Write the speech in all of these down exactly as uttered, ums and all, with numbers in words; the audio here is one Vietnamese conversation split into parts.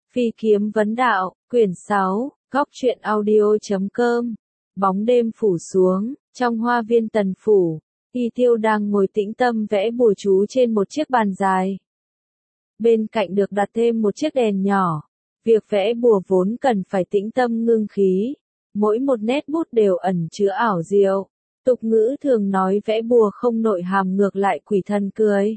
Phi kiếm vấn đạo, quyển sáu, góc truyện audio.com. Bóng đêm phủ xuống, trong hoa viên Tần phủ, Y Tiêu đang ngồi tĩnh tâm vẽ bùa chú trên một chiếc bàn dài. Bên cạnh được đặt thêm một chiếc đèn nhỏ. Việc vẽ bùa vốn cần phải tĩnh tâm ngưng khí. Mỗi một nét bút đều ẩn chứa ảo diệu. Tục ngữ thường nói vẽ bùa không nội hàm ngược lại quỷ thần cười.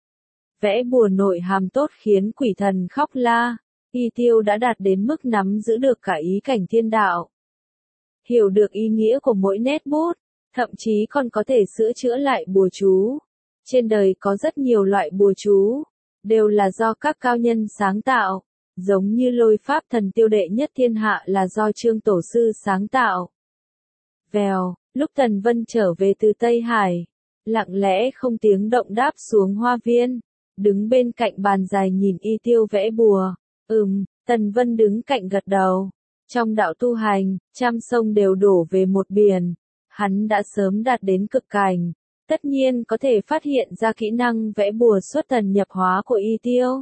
Vẽ bùa nội hàm tốt khiến quỷ thần khóc la. Y Tiêu đã đạt đến mức nắm giữ được cả ý cảnh thiên đạo. Hiểu được ý nghĩa của mỗi nét bút, thậm chí còn có thể sửa chữa lại bùa chú. Trên đời có rất nhiều loại bùa chú, đều là do các cao nhân sáng tạo, giống như lôi pháp thần tiêu đệ nhất thiên hạ là do Trương Tổ Sư sáng tạo. Vèo, lúc Tần Vân trở về từ Tây Hải, lặng lẽ không tiếng động đáp xuống hoa viên, đứng bên cạnh bàn dài nhìn Y Tiêu vẽ bùa. Ừm, Tần Vân đứng cạnh gật đầu. Trong đạo tu hành, trăm sông đều đổ về một biển. Hắn đã sớm đạt đến cực cảnh, tất nhiên có thể phát hiện ra kỹ năng vẽ bùa xuất thần nhập hóa của Y Tiêu.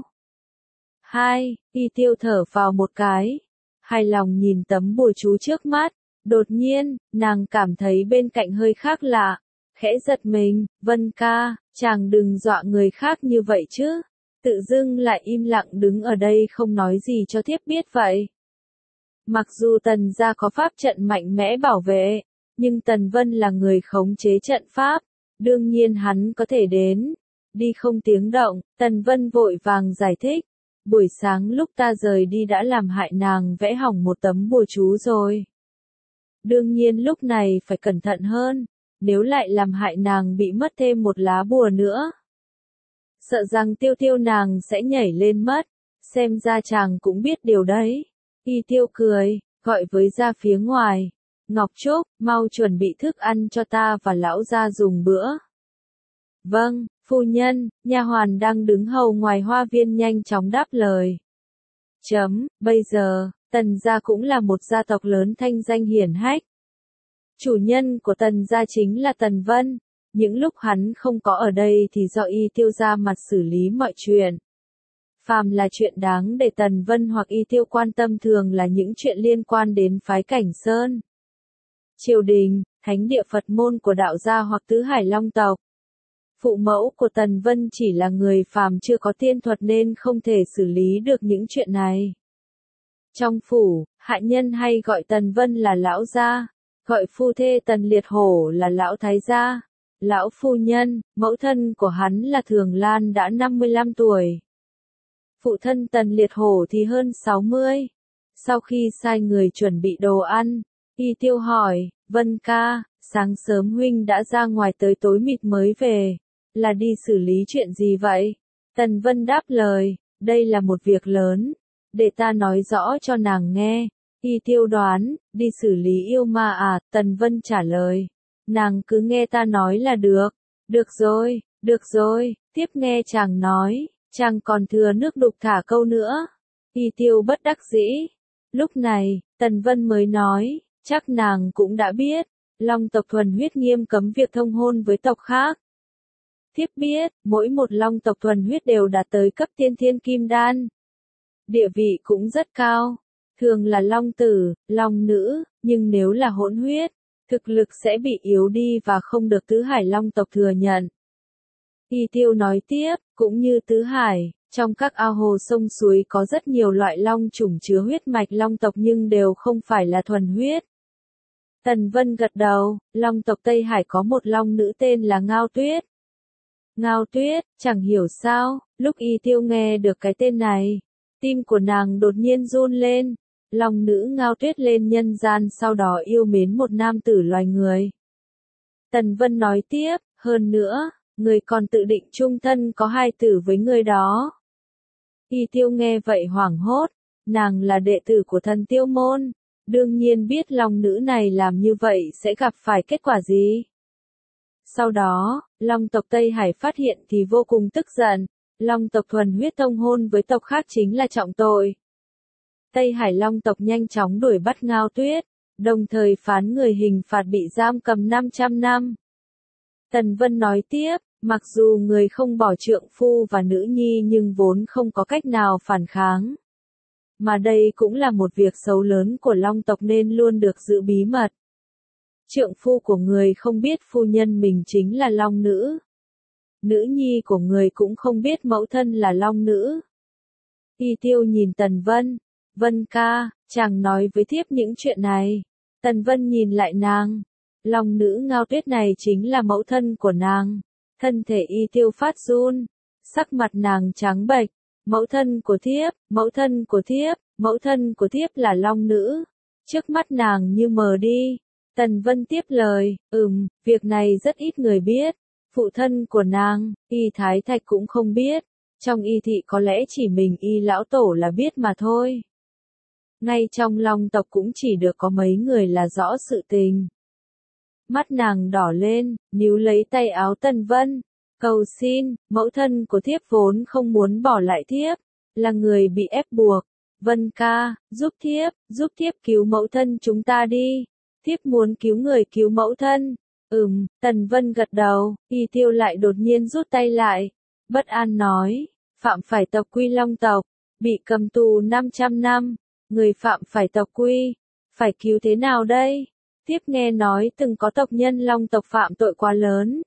Hai, Y Tiêu thở vào một cái, hài lòng nhìn tấm bùa chú trước mắt. Đột nhiên, nàng cảm thấy bên cạnh hơi khác lạ, khẽ giật mình. Vân ca, chàng đừng dọa người khác như vậy chứ. Tự dưng lại im lặng đứng ở đây không nói gì cho thiếp biết vậy. Mặc dù Tần gia có pháp trận mạnh mẽ bảo vệ, nhưng Tần Vân là người khống chế trận pháp, đương nhiên hắn có thể đến. Đi không tiếng động, Tần Vân vội vàng giải thích. Buổi sáng lúc ta rời đi đã làm hại nàng vẽ hỏng một tấm bùa chú rồi. Đương nhiên lúc này phải cẩn thận hơn, nếu lại làm hại nàng bị mất thêm một lá bùa nữa. Sợ rằng Tiêu Tiêu nàng sẽ nhảy lên mất, xem ra chàng cũng biết điều đấy. Y Tiêu cười, gọi với ra phía ngoài. Ngọc Trúc, mau chuẩn bị thức ăn cho ta và lão gia dùng bữa. Vâng, phu nhân, nha hoàn đang đứng hầu ngoài hoa viên nhanh chóng đáp lời. Chấm, bây giờ, Tần gia cũng là một gia tộc lớn thanh danh hiển hách. Chủ nhân của Tần gia chính là Tần Vân. Những lúc hắn không có ở đây thì do Y Tiêu ra mặt xử lý mọi chuyện. Phàm là chuyện đáng để Tần Vân hoặc Y Tiêu quan tâm thường là những chuyện liên quan đến phái Cảnh Sơn, triều đình, thánh địa Phật môn của đạo gia hoặc tứ hải long tộc. Phụ mẫu của Tần Vân chỉ là người phàm chưa có tiên thuật nên không thể xử lý được những chuyện này. Trong phủ, hạ nhân hay gọi Tần Vân là lão gia, gọi phu thê Tần Liệt Hổ là lão thái gia. Lão phu nhân, mẫu thân của hắn là Thường Lan đã năm mươi lăm tuổi. Phụ thân Tần Liệt Hổ thì hơn sáu mươi. Sau khi sai người chuẩn bị đồ ăn, Y Tiêu hỏi, Vân ca, sáng sớm huynh đã ra ngoài tới tối mịt mới về, là đi xử lý chuyện gì vậy? Tần Vân đáp lời, đây là một việc lớn, để ta nói rõ cho nàng nghe. Y Tiêu đoán, đi xử lý yêu ma à? Tần Vân trả lời. Nàng cứ nghe ta nói là được. Được rồi, được rồi, tiếp nghe chàng nói, chàng còn thừa nước đục thả câu nữa. Y Tiêu bất đắc dĩ. Lúc này, Tần Vân mới nói, chắc nàng cũng đã biết, long tộc thuần huyết nghiêm cấm việc thông hôn với tộc khác. Thiếp biết, mỗi một long tộc thuần huyết đều đạt tới cấp tiên thiên kim đan. Địa vị cũng rất cao, thường là long tử, long nữ, nhưng nếu là hỗn huyết, thực lực sẽ bị yếu đi và không được tứ hải long tộc thừa nhận. Y Tiêu nói tiếp, cũng như tứ hải, trong các ao hồ sông suối có rất nhiều loại long chủng chứa huyết mạch long tộc nhưng đều không phải là thuần huyết. Tần Vân gật đầu, long tộc Tây Hải có một long nữ tên là Ngao Tuyết. Ngao Tuyết, chẳng hiểu sao, lúc Y Tiêu nghe được cái tên này, tim của nàng đột nhiên run lên. Long nữ Ngao Tuyết lên nhân gian sau đó yêu mến một nam tử loài người. Tần Vân nói tiếp, hơn nữa, người còn tự định chung thân có hai tử với người đó. Y Tiêu nghe vậy hoảng hốt, nàng là đệ tử của thần Tiêu môn, đương nhiên biết long nữ này làm như vậy sẽ gặp phải kết quả gì. Sau đó, long tộc Tây Hải phát hiện thì vô cùng tức giận, long tộc thuần huyết thông hôn với tộc khác chính là trọng tội. Tây Hải long tộc nhanh chóng đuổi bắt Ngao Tuyết, đồng thời phán người hình phạt bị giam cầm năm trăm năm. Tần Vân nói tiếp, mặc dù người không bỏ trượng phu và nữ nhi nhưng vốn không có cách nào phản kháng. Mà đây cũng là một việc xấu lớn của Long tộc nên luôn được giữ bí mật. Trượng phu của người không biết phu nhân mình chính là Long nữ. Nữ nhi của người cũng không biết mẫu thân là Long nữ. Y Tiêu nhìn Tần Vân. Vân ca, chàng nói với thiếp những chuyện này. Tần Vân nhìn lại nàng. Long nữ Ngao Tuyết này chính là mẫu thân của nàng. Thân thể Y Tiêu phát run. Sắc mặt nàng trắng bệch. Mẫu thân của thiếp, mẫu thân của thiếp, mẫu thân của thiếp là Long nữ. Trước mắt nàng như mờ đi. Tần Vân tiếp lời, ừm, việc này rất ít người biết. Phụ thân của nàng, Y Thái Thạch cũng không biết. Trong Y thị có lẽ chỉ mình Y lão tổ là biết mà thôi. Ngay trong Long tộc cũng chỉ được có mấy người là rõ sự tình. Mắt nàng đỏ lên, níu lấy tay áo Tần Vân. Cầu xin, mẫu thân của thiếp vốn không muốn bỏ lại thiếp, là người bị ép buộc. Vân ca, giúp thiếp, giúp thiếp cứu mẫu thân chúng ta đi. Thiếp muốn cứu người cứu mẫu thân. Ừm, Tần Vân gật đầu, Y Tiêu lại đột nhiên rút tay lại. Bất an nói, phạm phải tộc quy Long tộc, bị cầm tù năm trăm năm, người phạm phải tộc quy, phải cứu thế nào đây? Thiếp nghe nói từng có tộc nhân Long tộc phạm tội quá lớn.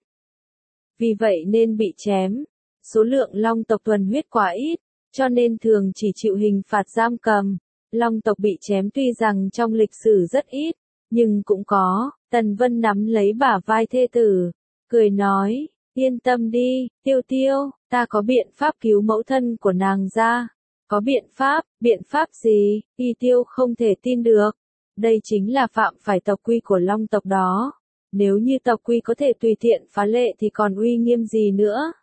Vì vậy nên bị chém, số lượng Long tộc thuần huyết quá ít, cho nên thường chỉ chịu hình phạt giam cầm. Long tộc bị chém tuy rằng trong lịch sử rất ít, nhưng cũng có. Tần Vân nắm lấy bả vai thê tử, cười nói, yên tâm đi, Tiêu Tiêu, ta có biện pháp cứu mẫu thân của nàng ra. Có biện pháp, biện pháp gì? Y Tiêu không thể tin được. Đây chính là phạm phải tộc quy của Long tộc đó. Nếu như tộc quy có thể tùy tiện phá lệ thì còn uy nghiêm gì nữa?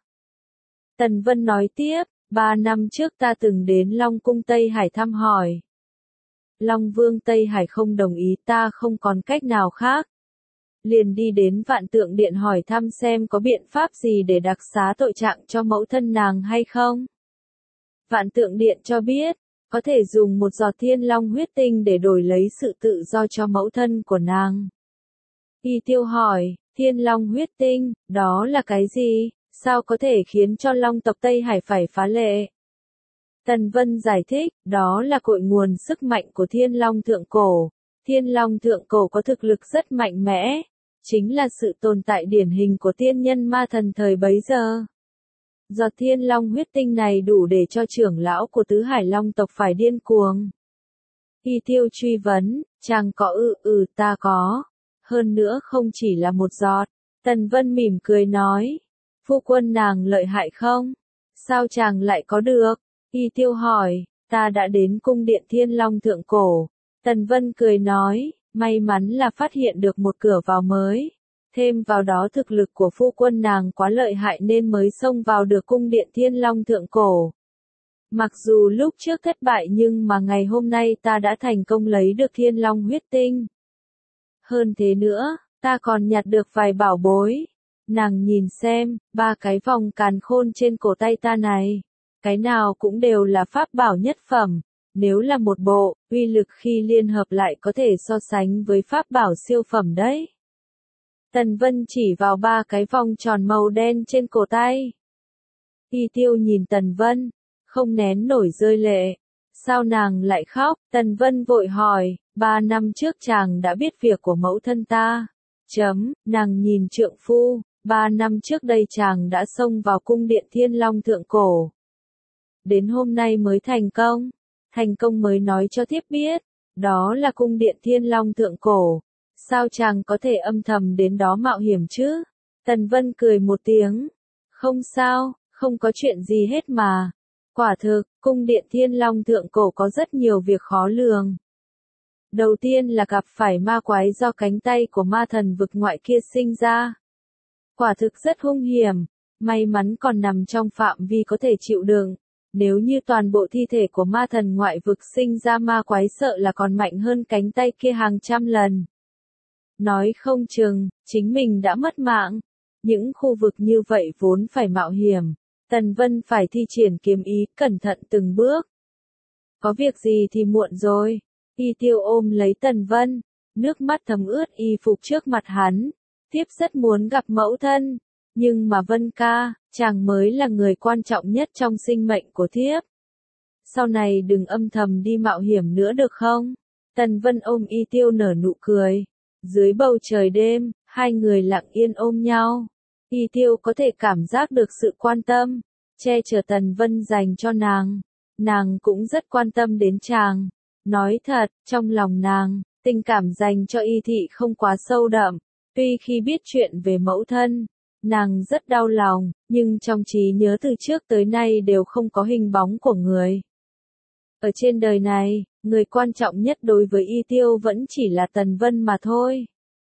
Tần Vân nói tiếp, ba năm trước ta từng đến Long cung Tây Hải thăm hỏi. Long Vương Tây Hải không đồng ý, ta không còn cách nào khác. Liền đi đến Vạn Tượng Điện hỏi thăm xem có biện pháp gì để đặc xá tội trạng cho mẫu thân nàng hay không. Vạn Tượng Điện cho biết, có thể dùng một giọt Thiên Long huyết tinh để đổi lấy sự tự do cho mẫu thân của nàng. Y Tiêu hỏi, Thiên Long huyết tinh, đó là cái gì? Sao có thể khiến cho Long tộc Tây Hải phải phá lệ? Tần Vân giải thích, đó là cội nguồn sức mạnh của Thiên Long Thượng Cổ. Thiên Long Thượng Cổ có thực lực rất mạnh mẽ, chính là sự tồn tại điển hình của tiên nhân ma thần thời bấy giờ. Giọt Thiên Long huyết tinh này đủ để cho trưởng lão của Tứ Hải Long tộc phải điên cuồng. Y Tiêu truy vấn, chàng có ư ừ ta có. Hơn nữa không chỉ là một giọt. Tần Vân mỉm cười nói, phu quân nàng lợi hại không? Sao chàng lại có được? Y Tiêu hỏi, ta đã đến cung điện Thiên Long Thượng Cổ. Tần Vân cười nói, may mắn là phát hiện được một cửa vào mới. Thêm vào đó thực lực của phu quân nàng quá lợi hại nên mới xông vào được cung điện Thiên Long Thượng Cổ. Mặc dù lúc trước thất bại nhưng mà ngày hôm nay ta đã thành công lấy được Thiên Long huyết tinh. Hơn thế nữa, ta còn nhặt được vài bảo bối. Nàng nhìn xem, ba cái vòng càn khôn trên cổ tay ta này. Cái nào cũng đều là pháp bảo nhất phẩm. Nếu là một bộ, uy lực khi liên hợp lại có thể so sánh với pháp bảo siêu phẩm đấy. Tần Vân chỉ vào ba cái vòng tròn màu đen trên cổ tay. Y Tiêu nhìn Tần Vân, không nén nổi rơi lệ. Sao nàng lại khóc? Tần Vân vội hỏi, ba năm trước chàng đã biết việc của mẫu thân ta. Chấm, nàng nhìn trượng phu, ba năm trước đây chàng đã xông vào cung điện Thiên Long Thượng Cổ. Đến hôm nay mới thành công, thành công mới nói cho thiếp biết, đó là cung điện Thiên Long Thượng Cổ. Sao chàng có thể âm thầm đến đó mạo hiểm chứ? Tần Vân cười một tiếng, không sao, không có chuyện gì hết mà. Quả thực, cung điện Thiên Long Thượng Cổ có rất nhiều việc khó lường. Đầu tiên là gặp phải ma quái do cánh tay của ma thần vực ngoại kia sinh ra. Quả thực rất hung hiểm, may mắn còn nằm trong phạm vi có thể chịu đựng. Nếu như toàn bộ thi thể của ma thần ngoại vực sinh ra ma quái sợ là còn mạnh hơn cánh tay kia hàng trăm lần. Nói không chừng, chính mình đã mất mạng. Những khu vực như vậy vốn phải mạo hiểm. Tần Vân phải thi triển kiếm ý, cẩn thận từng bước. Có việc gì thì muộn rồi. Y Tiêu ôm lấy Tần Vân, nước mắt thấm ướt y phục trước mặt hắn. Thiếp rất muốn gặp mẫu thân, nhưng mà Vân ca, chàng mới là người quan trọng nhất trong sinh mệnh của thiếp. sau này đừng âm thầm đi mạo hiểm nữa được không? Tần Vân ôm Y Tiêu nở nụ cười. Dưới bầu trời đêm, hai người lặng yên ôm nhau. Y Tiêu có thể cảm giác được sự quan tâm, che chở Tần Vân dành cho nàng. Nàng cũng rất quan tâm đến chàng. Nói thật, trong lòng nàng, tình cảm dành cho Y Thị không quá sâu đậm. Tuy khi biết chuyện về mẫu thân, nàng rất đau lòng, nhưng trong trí nhớ từ trước tới nay đều không có hình bóng của người. Ở trên đời này, người quan trọng nhất đối với Y Tiêu vẫn chỉ là Tần Vân mà thôi.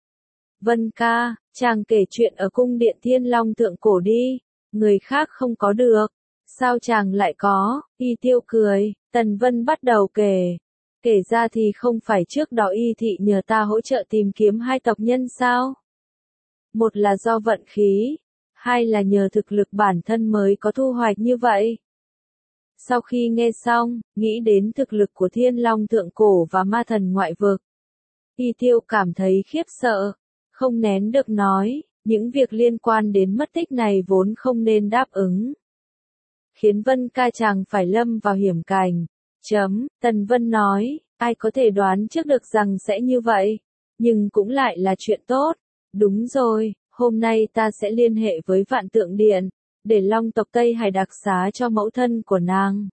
Vân ca, chàng kể chuyện ở cung điện Thiên Long Thượng Cổ đi, người khác không có được. Sao chàng lại có? Y Tiêu cười, Tần Vân bắt đầu kể. Kể ra thì không phải trước đó Y Thị nhờ ta hỗ trợ tìm kiếm hai tộc nhân sao? Một là do vận khí, hai là nhờ thực lực bản thân mới có thu hoạch như vậy. Sau khi nghe xong, nghĩ đến thực lực của Thiên Long Thượng Cổ và ma thần ngoại vực, Y Tiêu cảm thấy khiếp sợ, không nén được nói, những việc liên quan đến mất tích này vốn không nên đáp ứng. Khiến Vân ca chàng phải lâm vào hiểm cảnh. Chấm, Tần Vân nói, ai có thể đoán trước được rằng sẽ như vậy, nhưng cũng lại là chuyện tốt. Đúng rồi, hôm nay ta sẽ liên hệ với Vạn Tượng Điện, để Long tộc Tây Hải đặc xá cho mẫu thân của nàng.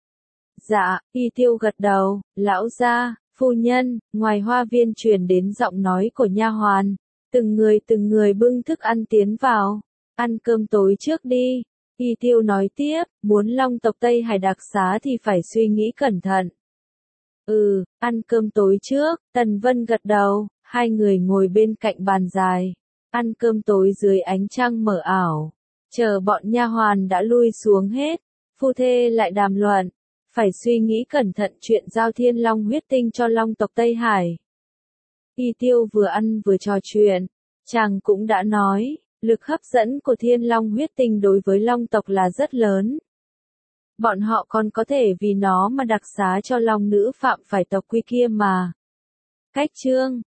Dạ, Y Tiêu gật đầu, lão gia, phu nhân, ngoài hoa viên truyền đến giọng nói của nha hoàn. Từng người từng người bưng thức ăn tiến vào, ăn cơm tối trước đi. Y Tiêu nói tiếp, muốn Long tộc Tây Hải đặc xá thì phải suy nghĩ cẩn thận. Ừ, ăn cơm tối trước, Tần Vân gật đầu, hai người ngồi bên cạnh bàn dài, ăn cơm tối dưới ánh trăng mờ ảo. Chờ bọn nha hoàn đã lui xuống hết, phu thê lại đàm luận, phải suy nghĩ cẩn thận chuyện giao Thiên Long huyết tinh cho Long tộc Tây Hải. Y Tiêu vừa ăn vừa trò chuyện, chàng cũng đã nói, lực hấp dẫn của Thiên Long huyết tinh đối với Long tộc là rất lớn. Bọn họ còn có thể vì nó mà đặc xá cho Long nữ phạm phải tộc quy kia mà. Cách chương